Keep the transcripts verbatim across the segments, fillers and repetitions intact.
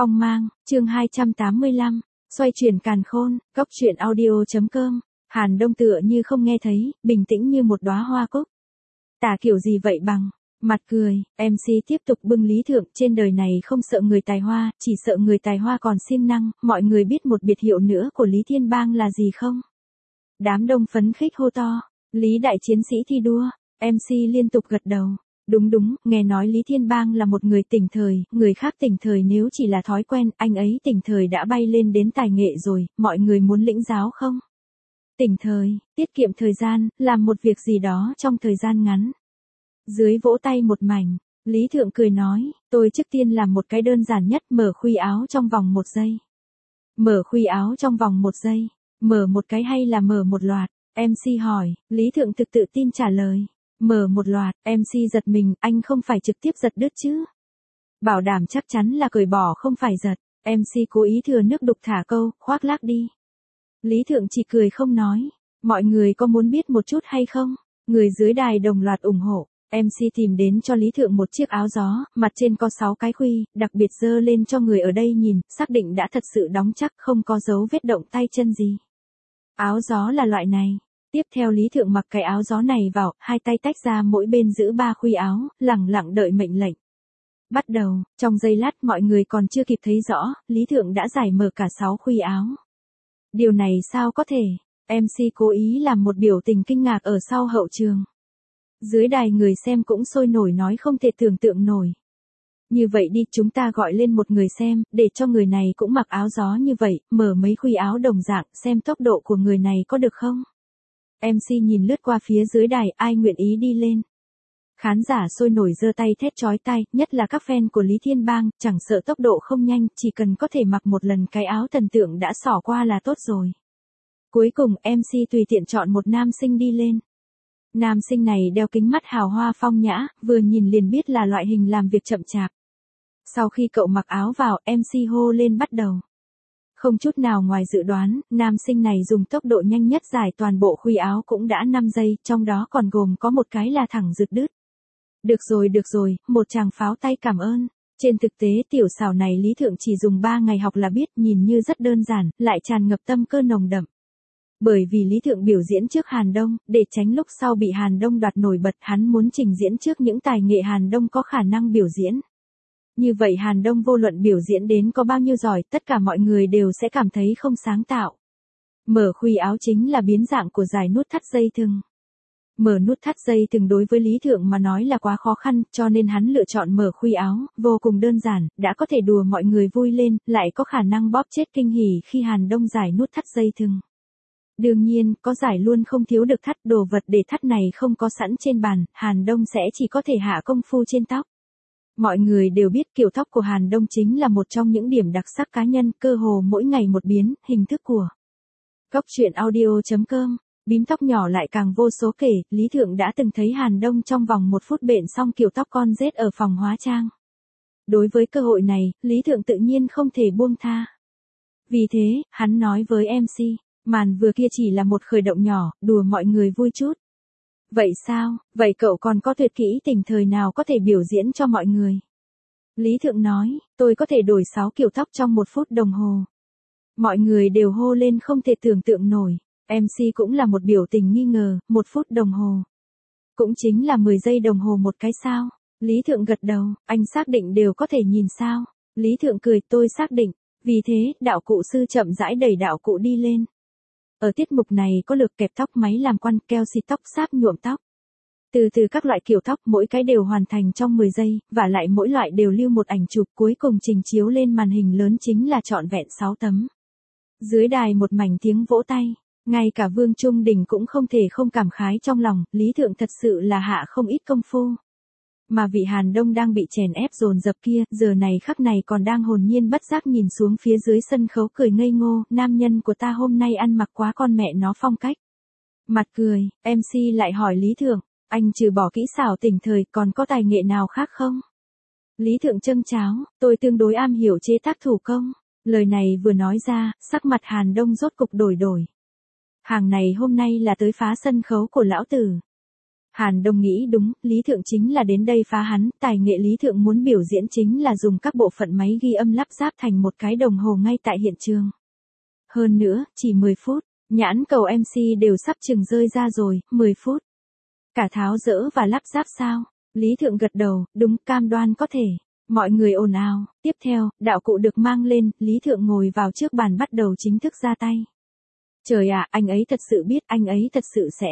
Phong mang, chương hai trăm tám mươi lăm, xoay chuyển càn khôn, góc truyện audio.com, Hàn Đông tựa như không nghe thấy, bình tĩnh như một đóa hoa cúc. Tả kiểu gì vậy bằng, mặt cười, em xê tiếp tục bưng lý thượng, trên đời này không sợ người tài hoa, chỉ sợ người tài hoa còn siêng năng, mọi người biết một biệt hiệu nữa của Lý Thiên Bang là gì không? Đám đông phấn khích hô to, Lý đại chiến sĩ thi đua, em xê liên tục gật đầu. Đúng đúng, nghe nói Lý Thiên Bang là một người tỉnh thời, người khác tỉnh thời nếu chỉ là thói quen, anh ấy tỉnh thời đã bay lên đến tài nghệ rồi, mọi người muốn lĩnh giáo không? Tỉnh thời, tiết kiệm thời gian, làm một việc gì đó trong thời gian ngắn. Dưới vỗ tay một mảnh, Lý Thượng cười nói, tôi trước tiên làm một cái đơn giản nhất, mở khuy áo trong vòng một giây. Mở khuy áo trong vòng một giây, mở một cái hay là mở một loạt? em xê hỏi, Lý Thượng thực tự tin trả lời. Mở một loạt, em xê giật mình, anh không phải trực tiếp giật đứt chứ? Bảo đảm chắc chắn là cởi bỏ không phải giật, em xê cố ý thừa nước đục thả câu, khoác lác đi. Lý Thượng chỉ cười không nói, mọi người có muốn biết một chút hay không? Người dưới đài đồng loạt ủng hộ, em xê tìm đến cho Lý Thượng một chiếc áo gió, mặt trên có sáu cái khuy, đặc biệt dơ lên cho người ở đây nhìn, xác định đã thật sự đóng chắc không có dấu vết động tay chân gì. Áo gió là loại này. Tiếp theo Lý Thượng mặc cái áo gió này vào, hai tay tách ra mỗi bên giữ ba khuy áo, lẳng lặng đợi mệnh lệnh. Bắt đầu, trong giây lát mọi người còn chưa kịp thấy rõ, Lý Thượng đã giải mở cả sáu khuy áo. Điều này sao có thể? em xê cố ý làm một biểu tình kinh ngạc ở sau hậu trường. Dưới đài người xem cũng sôi nổi nói không thể tưởng tượng nổi. Như vậy đi, chúng ta gọi lên một người xem, để cho người này cũng mặc áo gió như vậy, mở mấy khuy áo đồng dạng, xem tốc độ của người này có được không? em xê nhìn lướt qua phía dưới đài, ai nguyện ý đi lên. Khán giả sôi nổi giơ tay thét chói tai, nhất là các fan của Lý Thiên Bang, chẳng sợ tốc độ không nhanh, chỉ cần có thể mặc một lần cái áo thần tượng đã xỏ qua là tốt rồi. Cuối cùng em xê tùy tiện chọn một nam sinh đi lên. Nam sinh này đeo kính mắt hào hoa phong nhã, vừa nhìn liền biết là loại hình làm việc chậm chạp. Sau khi cậu mặc áo vào, em xê hô lên bắt đầu. Không chút nào ngoài dự đoán, nam sinh này dùng tốc độ nhanh nhất giải toàn bộ khuy áo cũng đã năm giây, trong đó còn gồm có một cái là thẳng giật đứt. Được rồi được rồi, một tràng pháo tay cảm ơn. Trên thực tế tiểu xảo này Lý Thượng chỉ dùng ba ngày học là biết, nhìn như rất đơn giản, lại tràn ngập tâm cơ nồng đậm. Bởi vì Lý Thượng biểu diễn trước Hàn Đông, để tránh lúc sau bị Hàn Đông đoạt nổi bật, hắn muốn trình diễn trước những tài nghệ Hàn Đông có khả năng biểu diễn. Như vậy Hàn Đông vô luận biểu diễn đến có bao nhiêu giỏi, tất cả mọi người đều sẽ cảm thấy không sáng tạo. Mở khuy áo chính là biến dạng của giải nút thắt dây thừng. Mở nút thắt dây thừng đối với Lý Thượng mà nói là quá khó khăn, cho nên hắn lựa chọn mở khuy áo, vô cùng đơn giản, đã có thể đùa mọi người vui lên, lại có khả năng bóp chết kinh hỉ khi Hàn Đông giải nút thắt dây thừng. Đương nhiên, có giải luôn không thiếu được thắt, đồ vật để thắt này không có sẵn trên bàn, Hàn Đông sẽ chỉ có thể hạ công phu trên tóc. Mọi người đều biết kiểu tóc của Hàn Đông chính là một trong những điểm đặc sắc cá nhân, cơ hồ mỗi ngày một biến, hình thức của. Góc truyện audio.com, bím tóc nhỏ lại càng vô số kể, Lý Thượng đã từng thấy Hàn Đông trong vòng một phút bện xong kiểu tóc con rết ở phòng hóa trang. Đối với cơ hội này, Lý Thượng tự nhiên không thể buông tha. Vì thế, hắn nói với em xê, màn vừa kia chỉ là một khởi động nhỏ, đùa mọi người vui chút. Vậy sao, vậy cậu còn có tuyệt kỹ tình thời nào có thể biểu diễn cho mọi người? Lý Thượng nói, tôi có thể đổi sáu kiểu tóc trong một phút đồng hồ. Mọi người đều hô lên không thể tưởng tượng nổi, em xê cũng là một biểu tình nghi ngờ, một phút đồng hồ. Cũng chính là mười giây đồng hồ một cái sao? Lý Thượng gật đầu, anh xác định đều có thể nhìn sao? Lý Thượng cười, tôi xác định, vì thế, đạo cụ sư chậm rãi đẩy đạo cụ đi lên. Ở tiết mục này có lược kẹp tóc, máy làm quăn, keo xịt tóc, sáp nhuộm tóc. Từ từ các loại kiểu tóc mỗi cái đều hoàn thành trong mười giây, và lại mỗi loại đều lưu một ảnh chụp, cuối cùng trình chiếu lên màn hình lớn chính là trọn vẹn sáu tấm. Dưới đài một mảnh tiếng vỗ tay, ngay cả Vương Trung Đình cũng không thể không cảm khái trong lòng, Lý Thượng thật sự là hạ không ít công phu. Mà vị Hàn Đông đang bị chèn ép dồn dập kia, giờ này khắc này còn đang hồn nhiên bất giác nhìn xuống phía dưới sân khấu cười ngây ngô, nam nhân của ta hôm nay ăn mặc quá con mẹ nó phong cách. Mặt cười, em xê lại hỏi Lý Thượng, anh trừ bỏ kỹ xảo tỉnh thời còn có tài nghệ nào khác không? Lý Thượng châng cháo, tôi tương đối am hiểu chế tác thủ công. Lời này vừa nói ra, sắc mặt Hàn Đông rốt cục đổi đổi. Hàng này hôm nay là tới phá sân khấu của lão tử. Hàn Đông nghĩ đúng, Lý Thượng chính là đến đây phá hắn, tài nghệ Lý Thượng muốn biểu diễn chính là dùng các bộ phận máy ghi âm lắp ráp thành một cái đồng hồ ngay tại hiện trường. Hơn nữa, chỉ mười phút, nhãn cầu em xê đều sắp chừng rơi ra rồi, mười phút. Cả tháo dỡ và lắp ráp sao? Lý Thượng gật đầu, đúng, cam đoan có thể. Mọi người ồn ào, tiếp theo, đạo cụ được mang lên, Lý Thượng ngồi vào trước bàn bắt đầu chính thức ra tay. Trời ạ, anh ấy thật sự biết, anh ấy thật sự sẽ.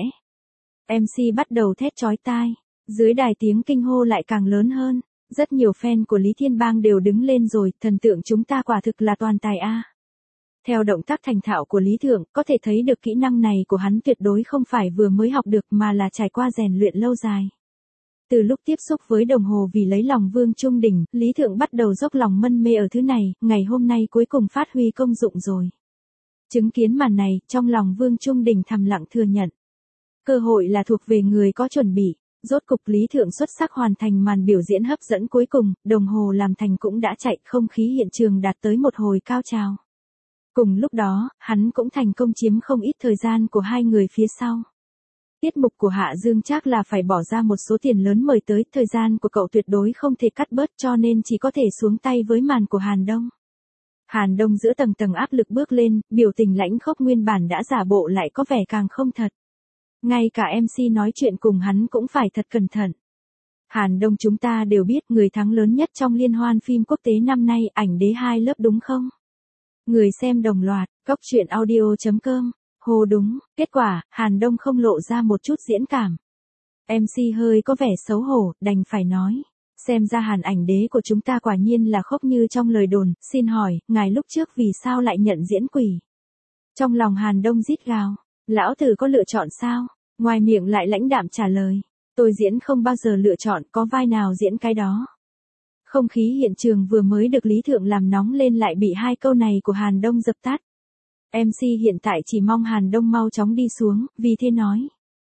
em xê bắt đầu thét chói tai. Dưới đài tiếng kinh hô lại càng lớn hơn. Rất nhiều fan của Lý Thiên Bang đều đứng lên rồi, thần tượng chúng ta quả thực là toàn tài a. Theo động tác thành thạo của Lý Thượng, có thể thấy được kỹ năng này của hắn tuyệt đối không phải vừa mới học được mà là trải qua rèn luyện lâu dài. Từ lúc tiếp xúc với đồng hồ vì lấy lòng Vương Trung Đình, Lý Thượng bắt đầu dốc lòng mân mê ở thứ này, ngày hôm nay cuối cùng phát huy công dụng rồi. Chứng kiến màn này, trong lòng Vương Trung Đình thầm lặng thừa nhận. Cơ hội là thuộc về người có chuẩn bị. Rốt cục Lý Thượng xuất sắc hoàn thành màn biểu diễn hấp dẫn cuối cùng, đồng hồ làm thành cũng đã chạy, không khí hiện trường đạt tới một hồi cao trào. Cùng lúc đó, hắn cũng thành công chiếm không ít thời gian của hai người phía sau. Tiết mục của Hạ Dương Trác là phải bỏ ra một số tiền lớn mời tới, thời gian của cậu tuyệt đối không thể cắt bớt cho nên chỉ có thể xuống tay với màn của Hàn Đông. Hàn Đông giữa tầng tầng áp lực bước lên, biểu tình lãnh khốc nguyên bản đã giả bộ lại có vẻ càng không thật. Ngay cả em xê nói chuyện cùng hắn cũng phải thật cẩn thận. Hàn Đông chúng ta đều biết người thắng lớn nhất trong liên hoan phim quốc tế năm nay, ảnh đế hai lớp đúng không? Người xem đồng loạt, cóc truyện audio chấm com. Hồ đúng, kết quả, Hàn Đông không lộ ra một chút diễn cảm. em xê hơi có vẻ xấu hổ, đành phải nói. Xem ra Hàn ảnh đế của chúng ta quả nhiên là khốc như trong lời đồn, xin hỏi, ngài lúc trước vì sao lại nhận diễn quỷ? Trong lòng Hàn Đông rít gào, lão tử có lựa chọn sao? Ngoài miệng lại lãnh đạm trả lời, tôi diễn không bao giờ lựa chọn, có vai nào diễn cái đó. Không khí hiện trường vừa mới được Lý Thượng làm nóng lên lại bị hai câu này của Hàn Đông dập tắt. em xê hiện tại chỉ mong Hàn Đông mau chóng đi xuống, vì thế nói.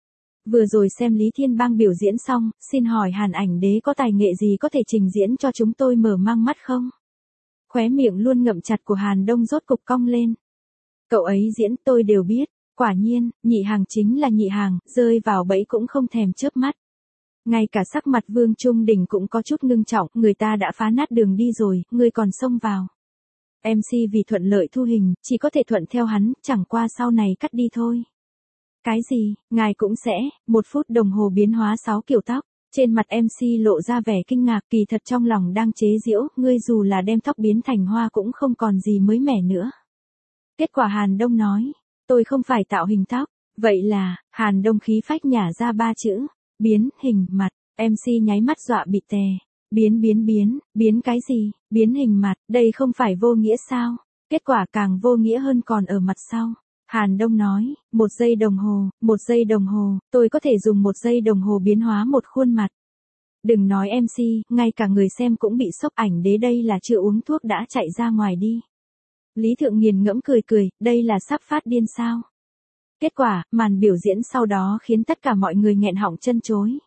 Vừa rồi xem Lý Thiên Bang biểu diễn xong, xin hỏi Hàn ảnh đế có tài nghệ gì có thể trình diễn cho chúng tôi mở mang mắt không? Khóe miệng luôn ngậm chặt của Hàn Đông rốt cục cong lên. Cậu ấy diễn tôi đều biết, quả nhiên, nhị hàng chính là nhị hàng, rơi vào bẫy cũng không thèm chớp mắt. Ngay cả sắc mặt Vương Trung Đình cũng có chút ngưng trọng, người ta đã phá nát đường đi rồi, ngươi còn xông vào. em xê vì thuận lợi thu hình, chỉ có thể thuận theo hắn, chẳng qua sau này cắt đi thôi. Cái gì, ngài cũng sẽ, một phút đồng hồ biến hóa sáu kiểu tóc. Trên mặt em xê lộ ra vẻ kinh ngạc, kỳ thật trong lòng đang chế giễu, ngươi dù là đem tóc biến thành hoa cũng không còn gì mới mẻ nữa. Kết quả Hàn Đông nói, tôi không phải tạo hình tóc, vậy là, Hàn Đông khí phách nhả ra ba chữ, biến hình mặt, em xê nháy mắt dọa bị tè. Biến biến biến, biến cái gì, biến hình mặt, đây không phải vô nghĩa sao? Kết quả càng vô nghĩa hơn còn ở mặt sau. Hàn Đông nói, một giây đồng hồ, một giây đồng hồ, tôi có thể dùng một giây đồng hồ biến hóa một khuôn mặt. Đừng nói em xê, ngay cả người xem cũng bị sốc, ảnh đế đây là chưa uống thuốc đã chạy ra ngoài đi. Lý Thượng nghiền ngẫm cười cười, đây là sắp phát điên sao? Kết quả, màn biểu diễn sau đó khiến tất cả mọi người nghẹn họng chân chối.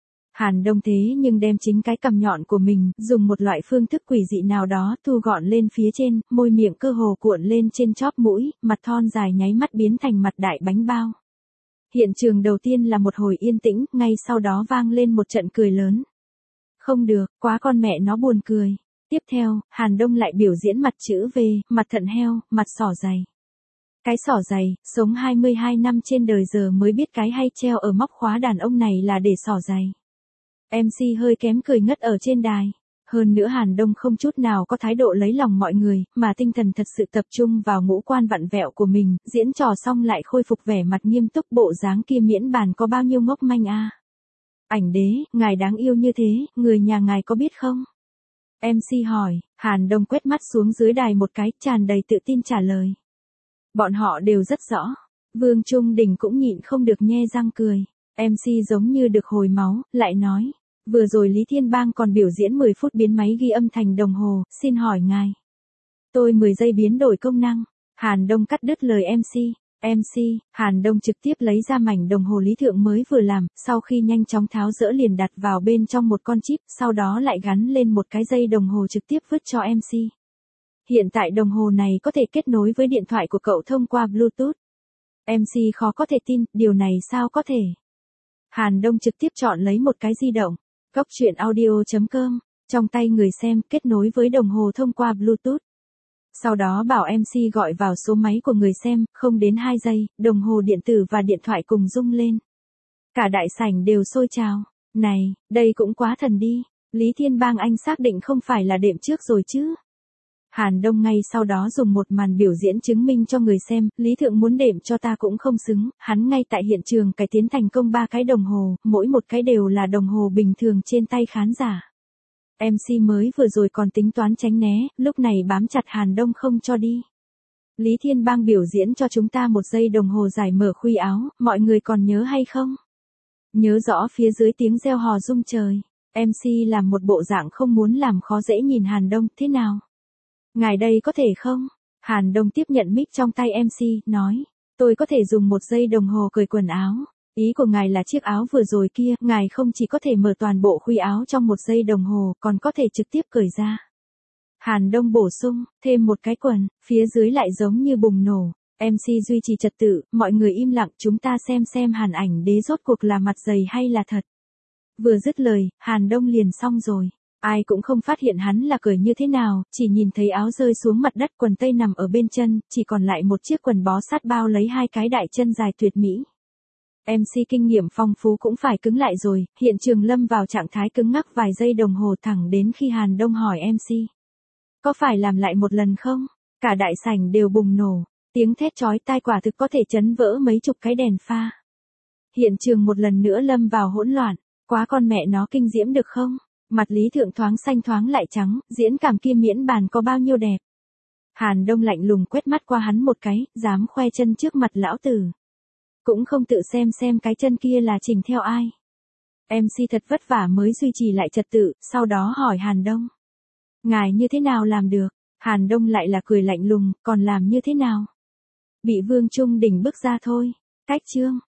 Hàn Đông thế nhưng đem chính cái cằm nhọn của mình, dùng một loại phương thức quỷ dị nào đó thu gọn lên phía trên, môi miệng cơ hồ cuộn lên trên chóp mũi, mặt thon dài nháy mắt biến thành mặt đại bánh bao. Hiện trường đầu tiên là một hồi yên tĩnh, ngay sau đó vang lên một trận cười lớn. Không được, quá con mẹ nó buồn cười. Tiếp theo, Hàn Đông lại biểu diễn mặt chữ V, mặt thận heo, mặt sỏ dày. Cái sỏ dày, sống hai mươi hai năm trên đời giờ mới biết cái hay treo ở móc khóa đàn ông này là để sỏ dày. em xê hơi kém cười ngất ở trên đài. Hơn nữa Hàn Đông không chút nào có thái độ lấy lòng mọi người, mà tinh thần thật sự tập trung vào ngũ quan vặn vẹo của mình, diễn trò xong lại khôi phục vẻ mặt nghiêm túc, bộ dáng kia miễn bàn có bao nhiêu ngốc manh a. Ảnh đế, ngài đáng yêu như thế, người nhà ngài có biết không? em xê hỏi, Hàn Đông quét mắt xuống dưới đài một cái, tràn đầy tự tin trả lời. Bọn họ đều rất rõ. Vương Trung Đình cũng nhịn không được nhe răng cười. em xê giống như được hồi máu, lại nói. Vừa rồi Lý Thiên Bang còn biểu diễn mười phút biến máy ghi âm thành đồng hồ, xin hỏi ngài. Tôi mười giây biến đổi công năng. Hàn Đông cắt đứt lời em xê. em xê, Hàn Đông trực tiếp lấy ra mảnh đồng hồ Lý Thượng mới vừa làm, sau khi nhanh chóng tháo dỡ liền đặt vào bên trong một con chip, sau đó lại gắn lên một cái dây đồng hồ trực tiếp vứt cho em xê. Hiện tại đồng hồ này có thể kết nối với điện thoại của cậu thông qua Bluetooth. em xê khó có thể tin, điều này sao có thể? Hàn Đông trực tiếp chọn lấy một cái di động. Góc truyện audio chấm com. Trong tay người xem kết nối với đồng hồ thông qua Bluetooth. Sau đó bảo em xê gọi vào số máy của người xem, không đến hai giây, đồng hồ điện tử và điện thoại cùng rung lên. Cả đại sảnh đều sôi trào. Này, đây cũng quá thần đi. Lý Thiên Bang anh xác định không phải là đệm trước rồi chứ. Hàn Đông ngay sau đó dùng một màn biểu diễn chứng minh cho người xem, Lý Thượng muốn đệm cho ta cũng không xứng, hắn ngay tại hiện trường cải tiến thành công ba cái đồng hồ, mỗi một cái đều là đồng hồ bình thường trên tay khán giả. em xê mới vừa rồi còn tính toán tránh né, lúc này bám chặt Hàn Đông không cho đi. Lý Thiên Bang biểu diễn cho chúng ta một giây đồng hồ giải mở khuy áo, mọi người còn nhớ hay không? Nhớ rõ phía dưới tiếng reo hò rung trời. em xê làm một bộ dạng không muốn làm khó dễ nhìn Hàn Đông, thế nào? Ngài đây có thể không? Hàn Đông tiếp nhận mic trong tay em xê, nói. Tôi có thể dùng một giây đồng hồ cởi quần áo. Ý của ngài là chiếc áo vừa rồi kia, ngài không chỉ có thể mở toàn bộ khuy áo trong một giây đồng hồ, còn có thể trực tiếp cởi ra. Hàn Đông bổ sung, thêm một cái quần, phía dưới lại giống như bùng nổ. em xê duy trì trật tự, mọi người im lặng, chúng ta xem xem Hàn Ảnh Đế rốt cuộc là mặt dày hay là thật. Vừa dứt lời, Hàn Đông liền xong rồi. Ai cũng không phát hiện hắn là cởi như thế nào, chỉ nhìn thấy áo rơi xuống mặt đất, quần tây nằm ở bên chân, chỉ còn lại một chiếc quần bó sát bao lấy hai cái đại chân dài tuyệt mỹ. em xê kinh nghiệm phong phú cũng phải cứng lại rồi, hiện trường lâm vào trạng thái cứng ngắc vài giây đồng hồ thẳng đến khi Hàn Đông hỏi em xê. Có phải làm lại một lần không? Cả đại sảnh đều bùng nổ, tiếng thét chói tai quả thực có thể chấn vỡ mấy chục cái đèn pha. Hiện trường một lần nữa lâm vào hỗn loạn, quá con mẹ nó kinh diễm được không? Mặt Lý Thượng thoáng xanh thoáng lại trắng, diễn cảm kia miễn bàn có bao nhiêu đẹp. Hàn Đông lạnh lùng quét mắt qua hắn một cái, dám khoe chân trước mặt lão tử. Cũng không tự xem xem cái chân kia là chỉnh theo ai. em xê thật vất vả mới duy trì lại trật tự, sau đó hỏi Hàn Đông. Ngài như thế nào làm được? Hàn Đông lại là cười lạnh lùng, còn làm như thế nào? Bị Vương Trung Đình bước ra thôi. Cách chương.